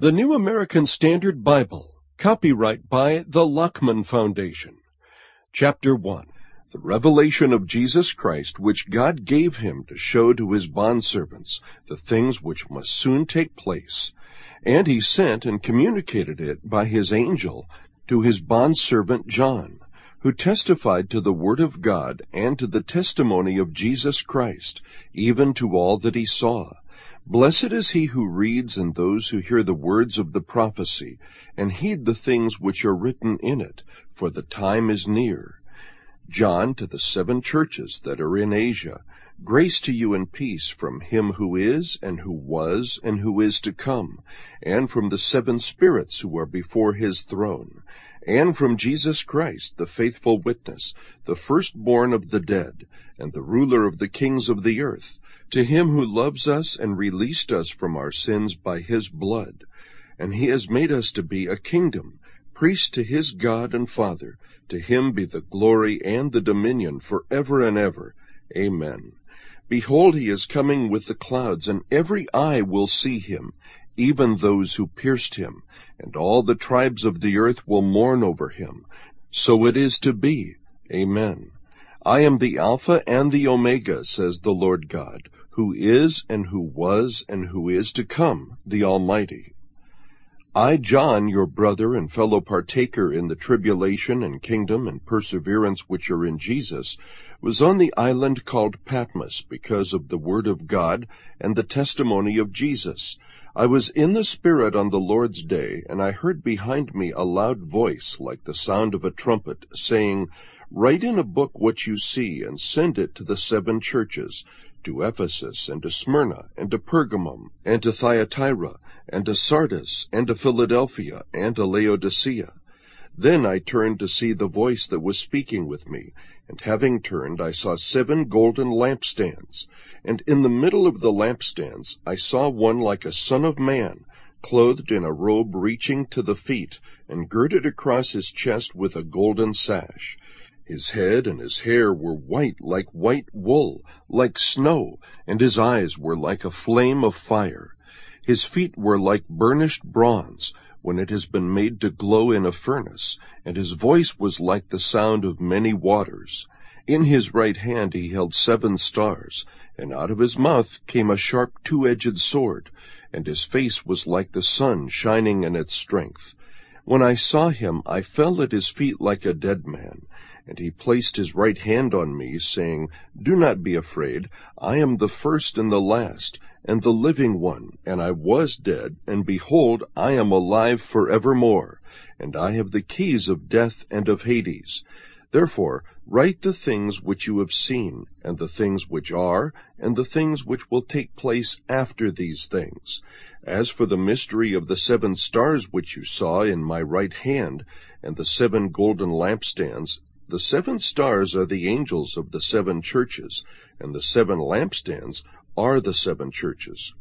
The New American Standard Bible, copyright by the Luckman Foundation. Chapter 1. The revelation of Jesus Christ, which God gave him to show to his bondservants the things which must soon take place. And he sent and communicated it by his angel to his bondservant John, who testified to the word of God and to the testimony of Jesus Christ, even to all that he saw. Blessed is he who reads and those who hear the words of the prophecy, and heed the things which are written in it, for the time is near. John, to the 7 churches that are in Asia, grace to you and peace from him who is, and who was, and who is to come, and from the 7 spirits who are before his throne, and from Jesus Christ, the faithful witness, the firstborn of the dead, and the ruler of the kings of the earth, to him who loves us and released us from our sins by his blood. And he has made us to be a kingdom, priests to his God and Father. To him be the glory and the dominion forever and ever. Amen. Behold, he is coming with the clouds, and every eye will see him, even those who pierced him, and all the tribes of the earth will mourn over him. So it is to be. Amen. I am the Alpha and the Omega, says the Lord God, who is, and who was, and who is to come, the Almighty. I, John, your brother and fellow partaker in the tribulation and kingdom and perseverance which are in Jesus, was on the island called Patmos because of the word of God and the testimony of Jesus. I was in the Spirit on the Lord's day, and I heard behind me a loud voice like the sound of a trumpet, saying, Write in a book what you see, and send it to the 7 churches, to Ephesus, and to Smyrna, and to Pergamum, and to Thyatira, and to Sardis, and to Philadelphia, and to Laodicea. Then I turned to see the voice that was speaking with me, and having turned I saw 7 golden lampstands, and in the middle of the lampstands I saw one like a son of man, clothed in a robe reaching to the feet, and girded across his chest with a golden sash. His head and his hair were white like white wool, like snow, and his eyes were like a flame of fire. His feet were like burnished bronze, when it has been made to glow in a furnace, and his voice was like the sound of many waters. In his right hand he held 7 stars, and out of his mouth came a sharp 2-edged sword, and his face was like the sun shining in its strength. When I saw him, I fell at his feet like a dead man. And he placed his right hand on me, saying, Do not be afraid. I am the first and the last, and the living one. And I was dead, and behold, I am alive forevermore. And I have the keys of death and of Hades. Therefore write the things which you have seen, and the things which are, and the things which will take place after these things. As for the mystery of the 7 stars which you saw in my right hand, and the 7 golden lampstands, the 7 stars are the angels of the 7 churches, and the 7 lampstands are the 7 churches.